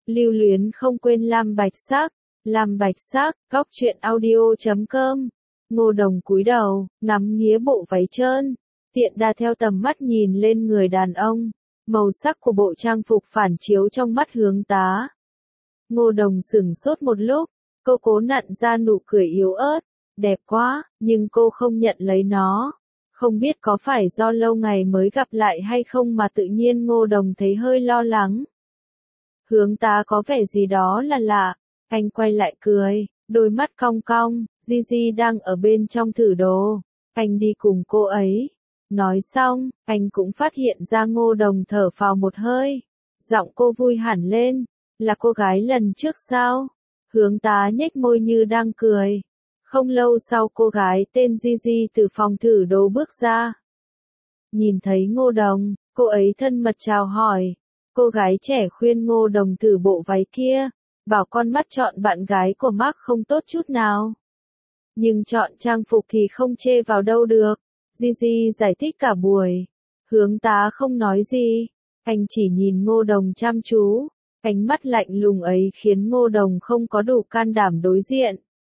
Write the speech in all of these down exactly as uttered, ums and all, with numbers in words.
Lưu luyến không quên Lam Bạch Sắc, Lam Bạch Sắc, góc truyện audio chấm com. Ngô Đồng cúi đầu, ngắm nghía bộ váy trơn, tiện đà theo tầm mắt nhìn lên người đàn ông. Màu sắc của bộ trang phục phản chiếu trong mắt Hướng Tá. Ngô Đồng sửng sốt một lúc, cô cố nặn ra nụ cười yếu ớt, đẹp quá, nhưng cô không nhận lấy nó. Không biết có phải do lâu ngày mới gặp lại hay không mà tự nhiên Ngô Đồng thấy hơi lo lắng. Hướng Tá có vẻ gì đó là lạ, anh quay lại cười, đôi mắt cong cong, Gigi đang ở bên trong thử đồ, anh đi cùng cô ấy. Nói xong, anh cũng phát hiện ra Ngô Đồng thở phào một hơi, giọng cô vui hẳn lên, là cô gái lần trước sao? Hướng Tá nhếch môi như đang cười. Không lâu sau cô gái tên Gigi từ phòng thử đồ bước ra. Nhìn thấy Ngô Đồng, cô ấy thân mật chào hỏi. Cô gái trẻ khuyên Ngô Đồng thử bộ váy kia, bảo con mắt chọn bạn gái của Mark không tốt chút nào. Nhưng chọn trang phục thì không chê vào đâu được. Gigi giải thích cả buổi. Hướng Tá không nói gì, anh chỉ nhìn Ngô Đồng chăm chú. Ánh mắt lạnh lùng ấy khiến Ngô Đồng không có đủ can đảm đối diện.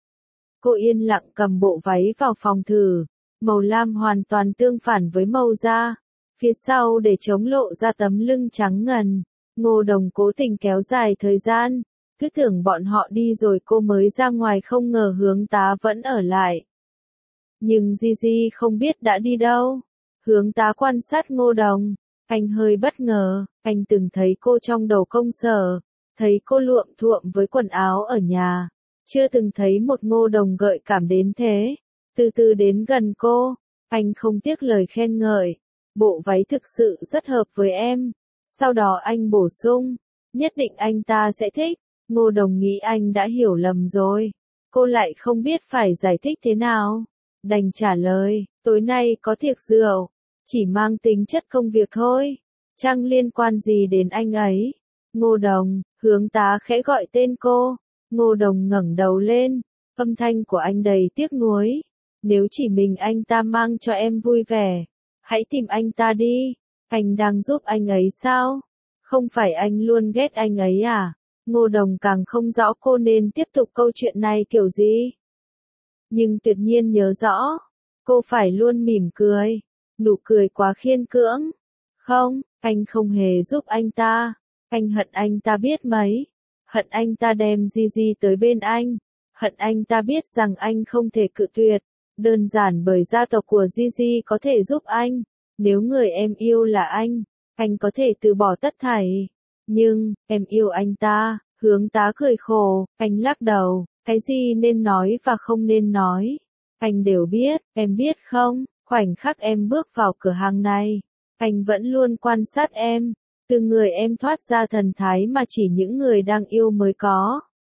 Cô yên lặng cầm bộ váy vào phòng thử, màu lam hoàn toàn tương phản với màu da, phía sau để chống lộ ra tấm lưng trắng ngần. Ngô Đồng cố tình kéo dài thời gian, cứ tưởng bọn họ đi rồi cô mới ra ngoài, không ngờ Hướng Tá vẫn ở lại. Nhưng Gigi không biết đã đi đâu. Hướng Tá quan sát Ngô Đồng, anh hơi bất ngờ, anh từng thấy cô trong đầu công sở, thấy cô luộm thuộm với quần áo ở nhà. Chưa từng thấy một Ngô Đồng gợi cảm đến thế. Từ từ đến gần cô, anh không tiếc lời khen ngợi. Bộ váy thực sự rất hợp với em. Sau đó anh bổ sung, nhất định anh ta sẽ thích. Ngô Đồng nghĩ anh đã hiểu lầm rồi. Cô lại không biết phải giải thích thế nào. Đành trả lời, tối nay có tiệc rượu, chỉ mang tính chất công việc thôi. Chẳng liên quan gì đến anh ấy. Ngô Đồng, Hướng Tá khẽ gọi tên cô. Ngô Đồng ngẩng đầu lên, âm thanh của anh đầy tiếc nuối. Nếu chỉ mình anh ta mang cho em vui vẻ, hãy tìm anh ta đi. Anh đang giúp anh ấy sao? Không phải anh luôn ghét anh ấy à? Ngô Đồng càng không rõ cô nên tiếp tục câu chuyện này kiểu gì. Nhưng tuyệt nhiên nhớ rõ, cô phải luôn mỉm cười, nụ cười quá khiên cưỡng. Không, anh không hề giúp anh ta. Anh hận anh ta biết mấy. Hận anh ta đem Gigi tới bên anh. Hận anh ta biết rằng anh không thể cự tuyệt. Đơn giản bởi gia tộc của Gigi có thể giúp anh. Nếu người em yêu là anh, anh có thể từ bỏ tất thảy. Nhưng, em yêu anh ta. Hướng Tá cười khổ, anh lắc đầu. Cái gì nên nói và không nên nói, anh đều biết, em biết không? Khoảnh khắc em bước vào cửa hàng này, anh vẫn luôn quan sát em. Từ người em thoát ra thần thái mà chỉ những người đang yêu mới có.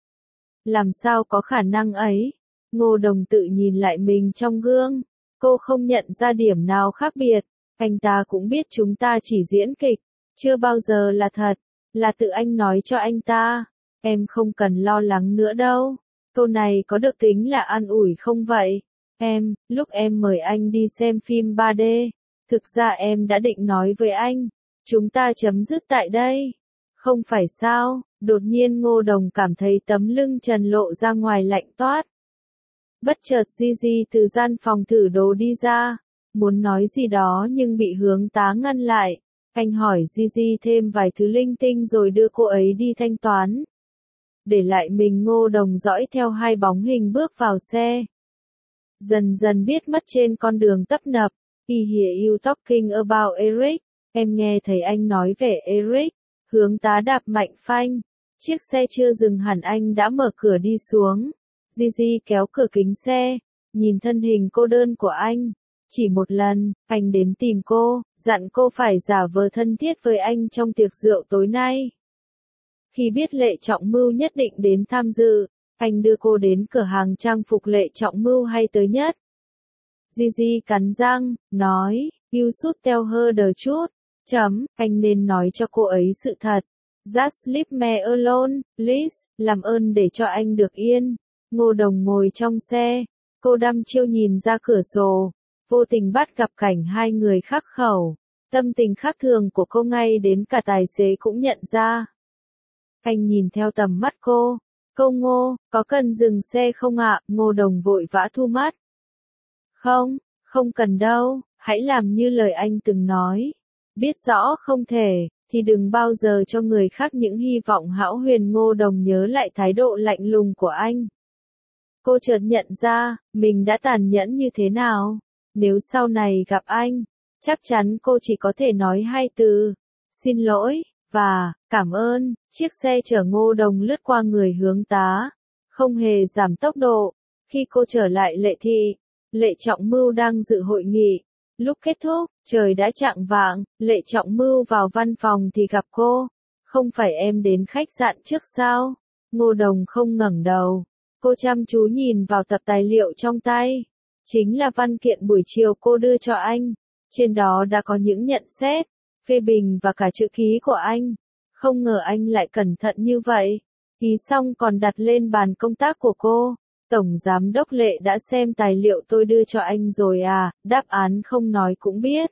Làm sao có khả năng ấy? Ngô Đồng tự nhìn lại mình trong gương. Cô không nhận ra điểm nào khác biệt. Anh ta cũng biết chúng ta chỉ diễn kịch, chưa bao giờ là thật. Là tự anh nói cho anh ta. Em không cần lo lắng nữa đâu. Câu này có được tính là an ủi không vậy? Em, lúc em mời anh đi xem phim ba D, thực ra em đã định nói với anh, chúng ta chấm dứt tại đây. Không phải sao? Đột nhiên Ngô Đồng cảm thấy tấm lưng trần lộ ra ngoài lạnh toát. Bất chợt Gigi từ gian phòng thử đồ đi ra, muốn nói gì đó nhưng bị Hướng Tá ngăn lại. Anh hỏi Gigi thêm vài thứ linh tinh rồi đưa cô ấy đi thanh toán. Để lại mình Ngô Đồng dõi theo hai bóng hình bước vào xe. Dần dần biết mất trên con đường tấp nập. I hear you talking about Eric. Em nghe thấy anh nói về Eric. Hướng Tá đạp mạnh phanh. Chiếc xe chưa dừng hẳn anh đã mở cửa đi xuống. Gigi kéo cửa kính xe, nhìn thân hình cô đơn của anh. Chỉ một lần, anh đến tìm cô, dặn cô phải giả vờ thân thiết với anh trong tiệc rượu tối nay. Khi biết Lệ Trọng Mưu nhất định đến tham dự, anh đưa cô đến cửa hàng trang phục Lệ Trọng Mưu hay tới nhất. Gigi cắn răng, nói, you should tell her the truth. Chấm, anh nên nói cho cô ấy sự thật. Just leave me alone, please, làm ơn để cho anh được yên. Ngô Đồng ngồi trong xe, cô đăm chiêu nhìn ra cửa sổ, vô tình bắt gặp cảnh hai người khắc khẩu. Tâm tình khác thường của cô ngay đến cả tài xế cũng nhận ra. Anh nhìn theo tầm mắt cô. Cô Ngô, có cần dừng xe không ạ? Ngô Đồng vội vã thu mắt. Không, không cần đâu, hãy làm như lời anh từng nói. Biết rõ không thể, thì đừng bao giờ cho người khác những hy vọng hão huyền. Ngô Đồng nhớ lại thái độ lạnh lùng của anh. Cô chợt nhận ra, mình đã tàn nhẫn như thế nào. Nếu sau này gặp anh, chắc chắn cô chỉ có thể nói hai từ. Xin lỗi, và, cảm ơn. Chiếc xe chở Ngô Đồng lướt qua người hướng tá. Không hề giảm tốc độ. Khi cô trở lại Lệ Thị, Lệ Trọng Mưu đang dự hội nghị. Lúc kết thúc, trời đã chạng vạng, Lệ Trọng Mưu vào văn phòng thì gặp cô. Không phải em đến khách sạn trước sao? Ngô Đồng không ngẩng đầu. Cô chăm chú nhìn vào tập tài liệu trong tay. Chính là văn kiện buổi chiều cô đưa cho anh. Trên đó đã có những nhận xét, phê bình và cả chữ ký của anh. Không ngờ anh lại cẩn thận như vậy. Ký xong còn đặt lên bàn công tác của cô. Tổng Giám đốc Lệ đã xem tài liệu tôi đưa cho anh rồi à? Đáp án không nói cũng biết.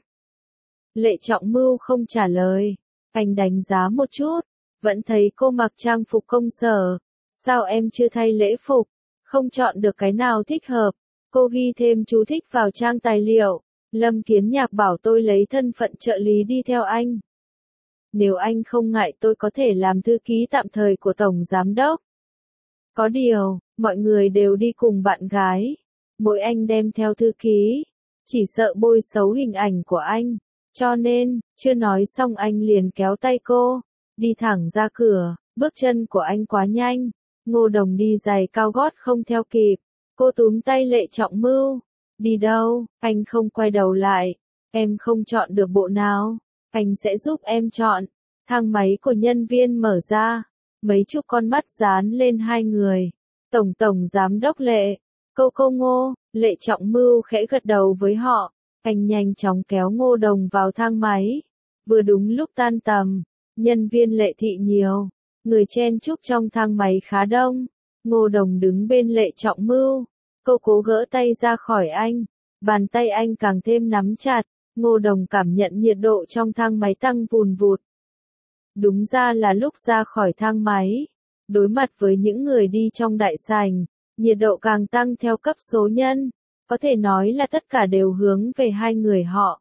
Lệ Trọng Mưu không trả lời. Anh đánh giá một chút. Vẫn thấy cô mặc trang phục công sở. Sao em chưa thay lễ phục? Không chọn được cái nào thích hợp. Cô ghi thêm chú thích vào trang tài liệu. Lâm Kiến Nhạc bảo tôi lấy thân phận trợ lý đi theo anh. Nếu anh không ngại tôi có thể làm thư ký tạm thời của Tổng Giám đốc. Có điều, mọi người đều đi cùng bạn gái. Mỗi anh đem theo thư ký. Chỉ sợ bôi xấu hình ảnh của anh. Cho nên, chưa nói xong anh liền kéo tay cô. Đi thẳng ra cửa, bước chân của anh quá nhanh. Ngô Đồng đi giày cao gót không theo kịp. Cô túm tay Lệ Trọng Mưu. Đi đâu? Anh không quay đầu lại. Em không chọn được bộ nào. Anh sẽ giúp em chọn. Thang máy của nhân viên mở ra. Mấy chục con mắt dán lên hai người. Tổng Tổng Giám đốc Lệ. Cô cô Ngô. Lệ Trọng Mưu khẽ gật đầu với họ. Anh nhanh chóng kéo Ngô Đồng vào thang máy. Vừa đúng lúc tan tầm. Nhân viên Lệ Thị nhiều. Người chen chúc trong thang máy khá đông. Ngô Đồng đứng bên Lệ Trọng Mưu. Cô cố gỡ tay ra khỏi anh. Bàn tay anh càng thêm nắm chặt. Ngô Đồng cảm nhận nhiệt độ trong thang máy tăng vùn vụt. Đúng ra là lúc ra khỏi thang máy. Đối mặt với những người đi trong đại sảnh. Nhiệt độ càng tăng theo cấp số nhân. Có thể nói là tất cả đều hướng về hai người họ.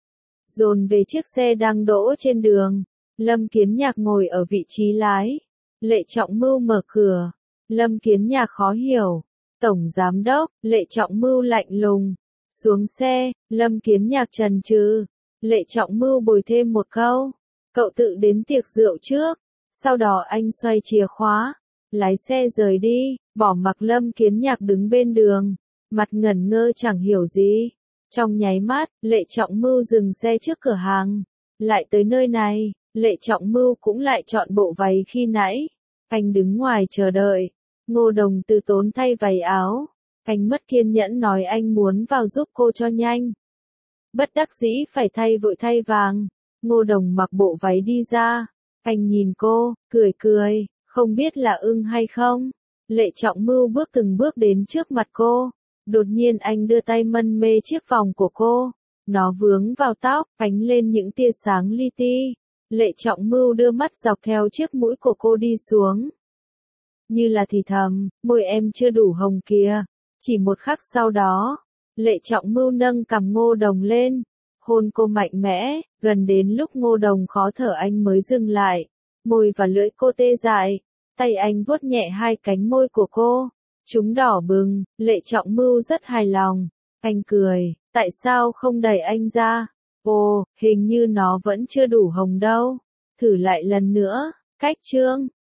Dồn về chiếc xe đang đỗ trên đường. Lâm Kiến Nhạc ngồi ở vị trí lái. Lệ Trọng Mưu mở cửa. Lâm Kiến Nhạc khó hiểu. Tổng Giám đốc, Lệ Trọng Mưu lạnh lùng. Xuống xe, Lâm Kiến Nhạc chần chừ. Lệ Trọng Mưu bồi thêm một câu. Cậu tự đến tiệc rượu trước. Sau đó anh xoay chìa khóa. Lái xe rời đi, bỏ mặc Lâm Kiến Nhạc đứng bên đường. Mặt ngẩn ngơ chẳng hiểu gì. Trong nháy mắt, Lệ Trọng Mưu dừng xe trước cửa hàng. Lại tới nơi này, Lệ Trọng Mưu cũng lại chọn bộ váy khi nãy. Anh đứng ngoài chờ đợi. Ngô Đồng từ tốn thay váy áo. Anh mất kiên nhẫn nói anh muốn vào giúp cô cho nhanh. Bất đắc dĩ phải thay vội thay vàng. Ngô Đồng mặc bộ váy đi ra. Anh nhìn cô, cười cười, không biết là ưng hay không. Lệ Trọng Mưu bước từng bước đến trước mặt cô. Đột nhiên anh đưa tay mân mê chiếc vòng của cô. Nó vướng vào tóc, ánh lên những tia sáng li ti. Lệ Trọng Mưu đưa mắt dọc theo chiếc mũi của cô đi xuống. Như là thì thầm, môi em chưa đủ hồng kìa. Chỉ một khắc sau đó, Lệ Trọng Mưu nâng cằm Ngô Đồng lên. Hôn cô mạnh mẽ, gần đến lúc Ngô Đồng khó thở anh mới dừng lại. Môi và lưỡi cô tê dại. Tay anh vuốt nhẹ hai cánh môi của cô. Chúng đỏ bừng, Lệ Trọng Mưu rất hài lòng. Anh cười, tại sao không đẩy anh ra? Ồ, hình như nó vẫn chưa đủ hồng đâu. Thử lại lần nữa, cách chương.